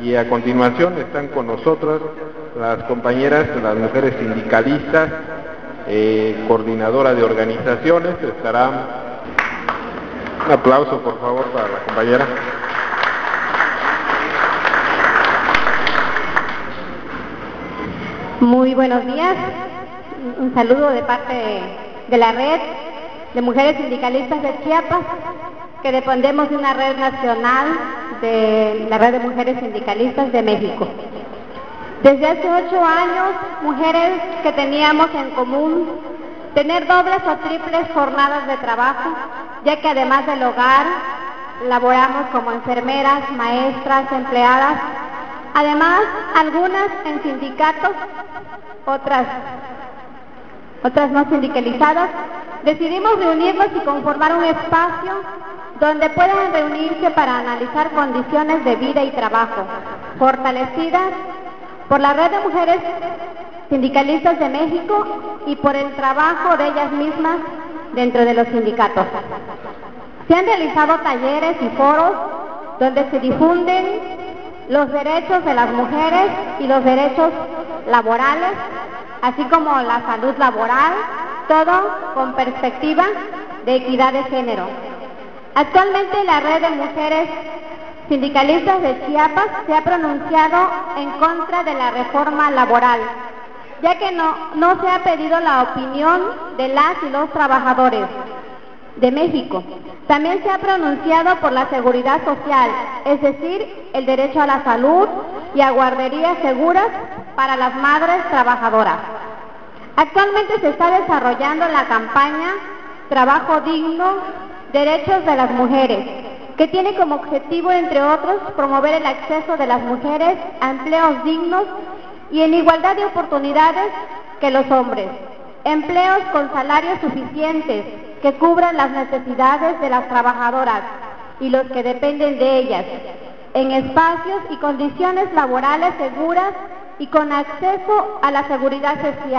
Y a continuación están con nosotras las compañeras, las mujeres sindicalistas, coordinadora de organizaciones. Estará un aplauso, por favor, para la compañera. Muy buenos días, un saludo de parte de la red de mujeres sindicalistas de Chiapas, que dependemos de una red nacional de la red de mujeres sindicalistas de México. Desde hace 8 años, mujeres que teníamos en común tener dobles o triples jornadas de trabajo, ya que además del hogar, laboramos como enfermeras, maestras, empleadas. Además, algunas en sindicatos, otras no sindicalizadas, decidimos reunirnos y conformar un espacio donde puedan reunirse para analizar condiciones de vida y trabajo, fortalecidas por la Red de Mujeres Sindicalistas de México y por el trabajo de ellas mismas dentro de los sindicatos. Se han realizado talleres y foros donde se difunden los derechos de las mujeres y los derechos laborales, así como la salud laboral, todo con perspectiva de equidad de género. Actualmente la Red de Mujeres Sindicalistas de Chiapas se ha pronunciado en contra de la reforma laboral, ya que no se ha pedido la opinión de las y los trabajadores de México. También se ha pronunciado por la seguridad social, es decir, el derecho a la salud y a guarderías seguras para las madres trabajadoras. Actualmente se está desarrollando la campaña Trabajo Digno, Derechos de las Mujeres, que tiene como objetivo, entre otros, promover el acceso de las mujeres a empleos dignos y en igualdad de oportunidades que los hombres, empleos con salarios suficientes que cubran las necesidades de las trabajadoras y los que dependen de ellas, en espacios y condiciones laborales seguras y con acceso a la seguridad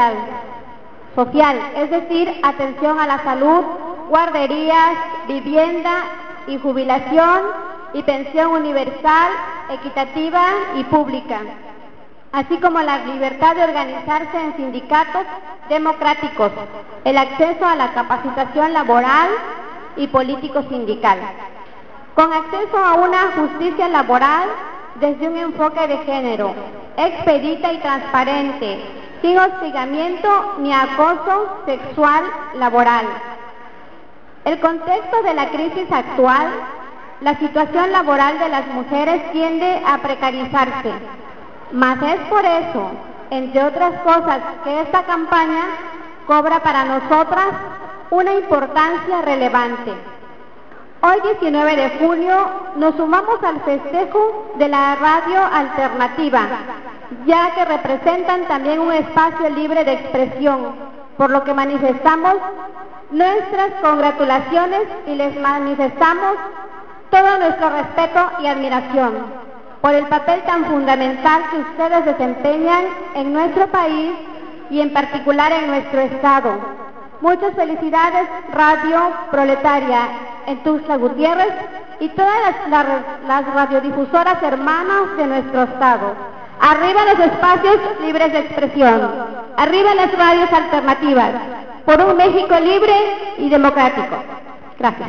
social, es decir, atención a la salud, guarderías, vivienda y jubilación y pensión universal, equitativa y pública, así como la libertad de organizarse en sindicatos democráticos, el acceso a la capacitación laboral y político sindical, con acceso a una justicia laboral desde un enfoque de género, expedita y transparente, sin hostigamiento ni acoso sexual laboral. El contexto de la crisis actual, la situación laboral de las mujeres tiende a precarizarse, mas es por eso, entre otras cosas, que esta campaña cobra para nosotras una importancia relevante. Hoy, 19 de junio, nos sumamos al festejo de la radio alternativa, ya que representan también un espacio libre de expresión, por lo que manifestamos nuestras congratulaciones y les manifestamos todo nuestro respeto y admiración por el papel tan fundamental que ustedes desempeñan en nuestro país y en particular en nuestro estado. Muchas felicidades, Radio Proletaria en Tuxtla Gutiérrez y todas las radiodifusoras hermanas de nuestro estado. Arriba los espacios libres de expresión, arriba las radios alternativas, por un México libre y democrático. Gracias.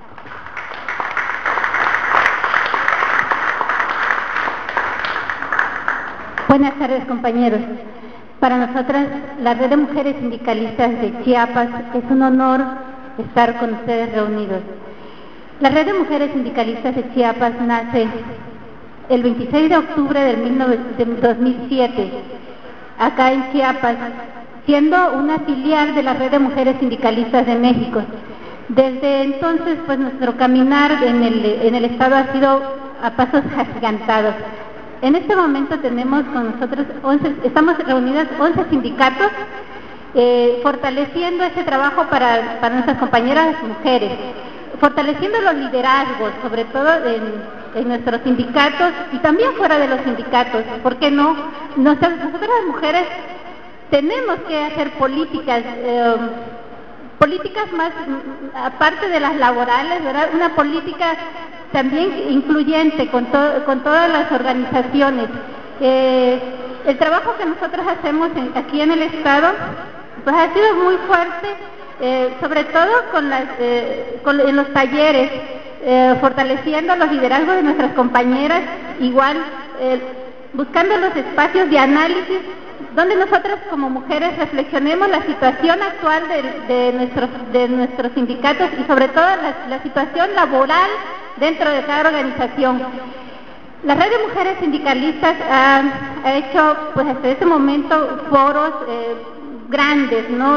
Buenas tardes, compañeros. Para nosotras, la Red de Mujeres Sindicalistas de Chiapas, es un honor estar con ustedes reunidos. La Red de Mujeres Sindicalistas de Chiapas nace el 26 de octubre del 2007, acá en Chiapas, siendo una filial de la Red de Mujeres Sindicalistas de México. Desde entonces, pues nuestro caminar en el Estado ha sido a pasos agigantados. En este momento tenemos con nosotros estamos reunidas 11 sindicatos, fortaleciendo este trabajo para nuestras compañeras mujeres, fortaleciendo los liderazgos, sobre todo en nuestros sindicatos y también fuera de los sindicatos. ¿Por qué no? Nosotras las mujeres tenemos que hacer políticas más, aparte de las laborales, ¿verdad? Una política también incluyente con todas las organizaciones. El trabajo que nosotros hacemos aquí en el Estado pues ha sido muy fuerte, sobre todo en los talleres, fortaleciendo los liderazgos de nuestras compañeras, igual buscando los espacios de análisis donde nosotras como mujeres reflexionemos la situación actual de nuestros sindicatos y sobre todo la situación laboral dentro de cada organización. La Red de Mujeres Sindicalistas ha hecho pues hasta este momento foros grandes, ¿no?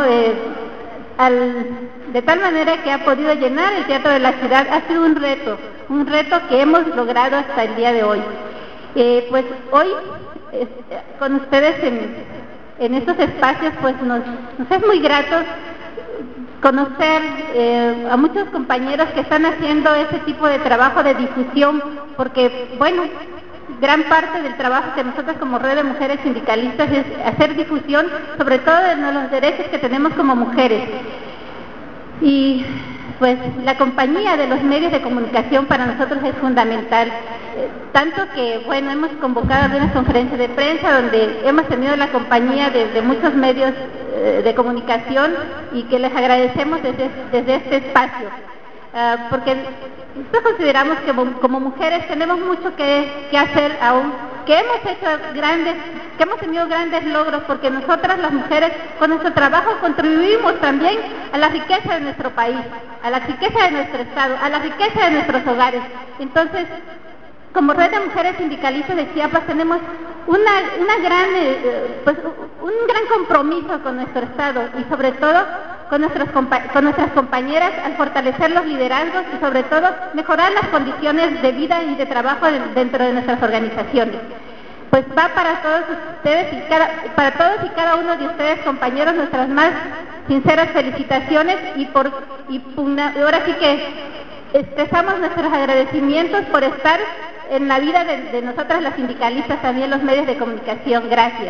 De tal manera que ha podido llenar el Teatro de la Ciudad. Ha sido un reto que hemos logrado hasta el día de hoy. Pues hoy con ustedes en estos espacios pues nos es muy grato conocer a muchos compañeros que están haciendo ese tipo de trabajo de difusión, porque bueno, gran parte del trabajo que nosotros como Red de Mujeres Sindicalistas es hacer difusión sobre todo de los derechos que tenemos como mujeres. Y pues la compañía de los medios de comunicación para nosotros es fundamental, tanto que bueno, hemos convocado algunas conferencias de prensa donde hemos tenido la compañía de muchos medios de comunicación y que les agradecemos desde este espacio, porque nosotros consideramos que como mujeres tenemos mucho que hacer aún, que hemos tenido grandes logros, porque nosotras las mujeres con nuestro trabajo contribuimos también a la riqueza de nuestro país, a la riqueza de nuestro estado, a la riqueza de nuestros hogares. Entonces, como Red de Mujeres Sindicalistas de Chiapas tenemos un gran compromiso con nuestro estado y sobre todo con nuestras compañeras al fortalecer los liderazgos y sobre todo mejorar las condiciones de vida y de trabajo dentro de nuestras organizaciones. Pues va para todos ustedes para todos y cada uno de ustedes, compañeros, nuestras más sinceras felicitaciones y ahora sí que expresamos nuestros agradecimientos por estar en la vida de nosotras las sindicalistas, también los medios de comunicación. Gracias.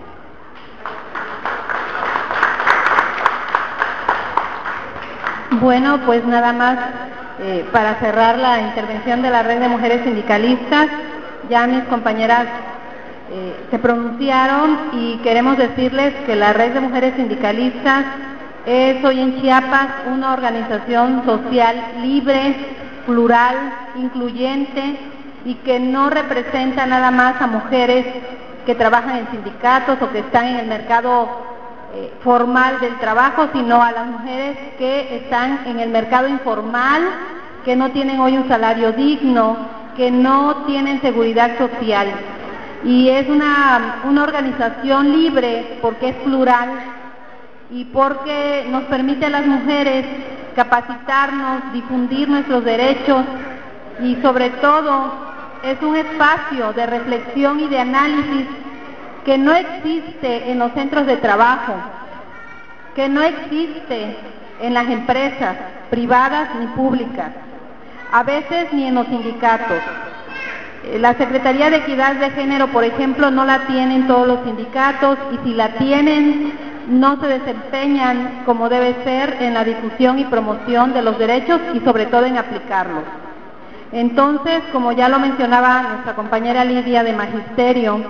Bueno, pues nada más para cerrar la intervención de la Red de Mujeres Sindicalistas, ya mis compañeras se pronunciaron y queremos decirles que la Red de Mujeres Sindicalistas es hoy en Chiapas una organización social libre, plural, incluyente y que no representa nada más a mujeres que trabajan en sindicatos o que están en el mercado formal del trabajo, sino a las mujeres que están en el mercado informal, que no tienen hoy un salario digno, que no tienen seguridad social. Y es una organización libre porque es plural y porque nos permite a las mujeres capacitarnos, difundir nuestros derechos y sobre todo es un espacio de reflexión y de análisis que no existe en los centros de trabajo, que no existe en las empresas privadas ni públicas, a veces ni en los sindicatos. La Secretaría de Equidad de Género, por ejemplo, no la tienen todos los sindicatos y si la tienen no se desempeñan como debe ser en la difusión y promoción de los derechos y sobre todo en aplicarlos. Entonces, como ya lo mencionaba nuestra compañera Lidia de Magisterio,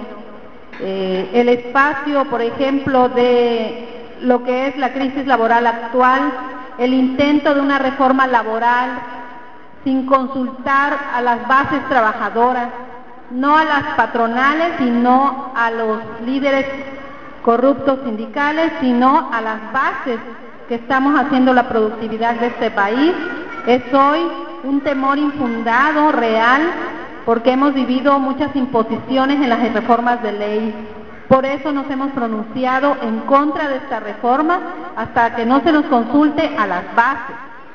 el espacio, por ejemplo, de lo que es la crisis laboral actual, el intento de una reforma laboral sin consultar a las bases trabajadoras, no a las patronales, sino a los líderes corruptos sindicales, sino a las bases que estamos haciendo la productividad de este país, es hoy un temor infundado, real, porque hemos vivido muchas imposiciones en las reformas de ley. Por eso nos hemos pronunciado en contra de esta reforma hasta que no se nos consulte a las bases.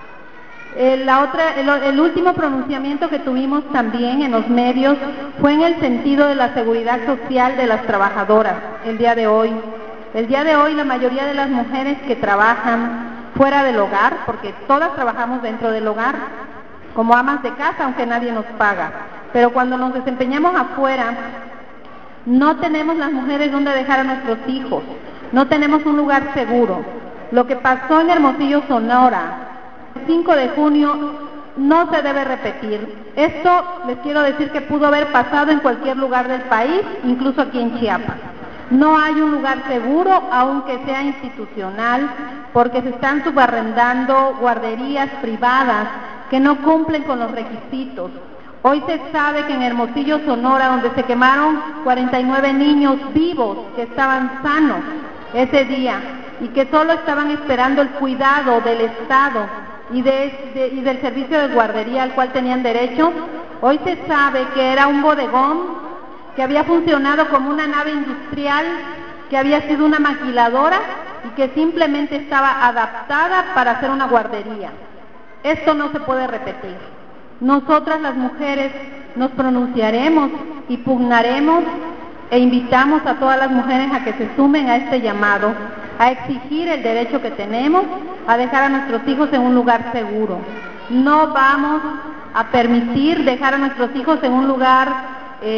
El último pronunciamiento que tuvimos también en los medios fue en el sentido de la seguridad social de las trabajadoras el día de hoy. El día de hoy la mayoría de las mujeres que trabajan fuera del hogar, porque todas trabajamos dentro del hogar, como amas de casa, aunque nadie nos paga. Pero cuando nos desempeñamos afuera, no tenemos las mujeres donde dejar a nuestros hijos, no tenemos un lugar seguro. Lo que pasó en Hermosillo, Sonora, el 5 de junio, no se debe repetir. Esto les quiero decir que pudo haber pasado en cualquier lugar del país, incluso aquí en Chiapas. No hay un lugar seguro, aunque sea institucional, porque se están subarrendando guarderías privadas que no cumplen con los requisitos. Hoy se sabe que en Hermosillo, Sonora, donde se quemaron 49 niños vivos que estaban sanos ese día y que solo estaban esperando el cuidado del Estado y del servicio de guardería al cual tenían derecho, hoy se sabe que era un bodegón que había funcionado como una nave industrial, que había sido una maquiladora y que simplemente estaba adaptada para hacer una guardería. Esto no se puede repetir. Nosotras las mujeres nos pronunciaremos y pugnaremos e invitamos a todas las mujeres a que se sumen a este llamado, a exigir el derecho que tenemos a dejar a nuestros hijos en un lugar seguro. No vamos a permitir dejar a nuestros hijos en un lugar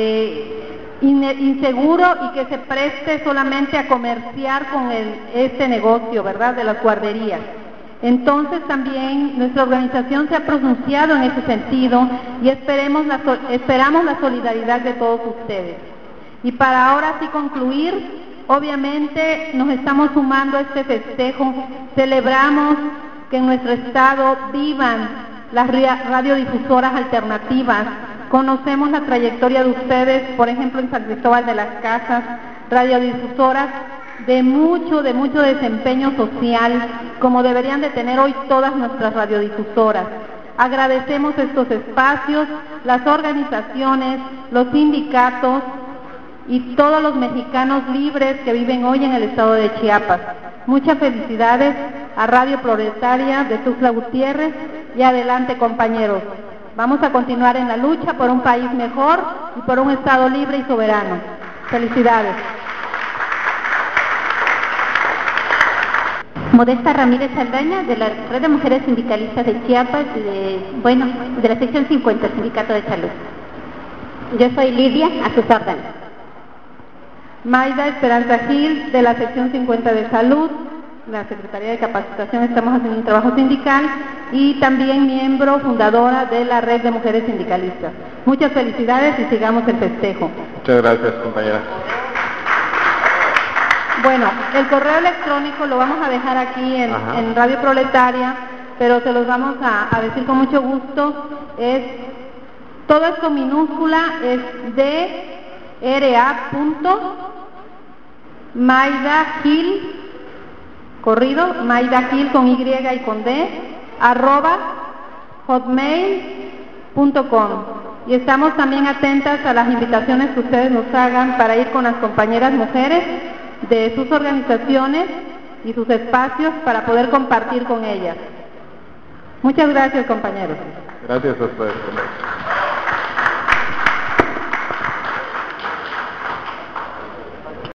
inseguro y que se preste solamente a comerciar con este negocio, ¿verdad?, de las guarderías. Entonces también nuestra organización se ha pronunciado en ese sentido y esperamos la solidaridad de todos ustedes. Y para ahora sí concluir, obviamente nos estamos sumando a este festejo, celebramos que en nuestro estado vivan las radiodifusoras alternativas, conocemos la trayectoria de ustedes, por ejemplo en San Cristóbal de las Casas, radiodifusoras de mucho desempeño social, como deberían de tener hoy todas nuestras radiodifusoras. Agradecemos estos espacios, las organizaciones, los sindicatos y todos los mexicanos libres que viven hoy en el estado de Chiapas. Muchas felicidades a Radio Proletaria de Tuxtla Gutiérrez y adelante, compañeros. Vamos a continuar en la lucha por un país mejor y por un estado libre y soberano. Felicidades. Modesta Ramírez Saldaña, de la Red de Mujeres Sindicalistas de Chiapas, de la sección 50, Sindicato de Salud. Yo soy Lidia, a sus órdenes. Maida Esperanza Gil, de la sección 50 de Salud, la Secretaría de Capacitación, estamos haciendo un trabajo sindical y también miembro fundadora de la Red de Mujeres Sindicalistas. Muchas felicidades y sigamos el festejo. Muchas gracias, compañera. Bueno, el correo electrónico lo vamos a dejar aquí en Radio Proletaria, pero se los vamos a decir con mucho gusto. Todo esto minúscula, es DRA.maidagil, corrido, maidagil con Y y con D, @hotmail.com. Y estamos también atentas a las invitaciones que ustedes nos hagan para ir con las compañeras mujeres de sus organizaciones y sus espacios para poder compartir con ellas. Muchas gracias, compañeros. Gracias a ustedes.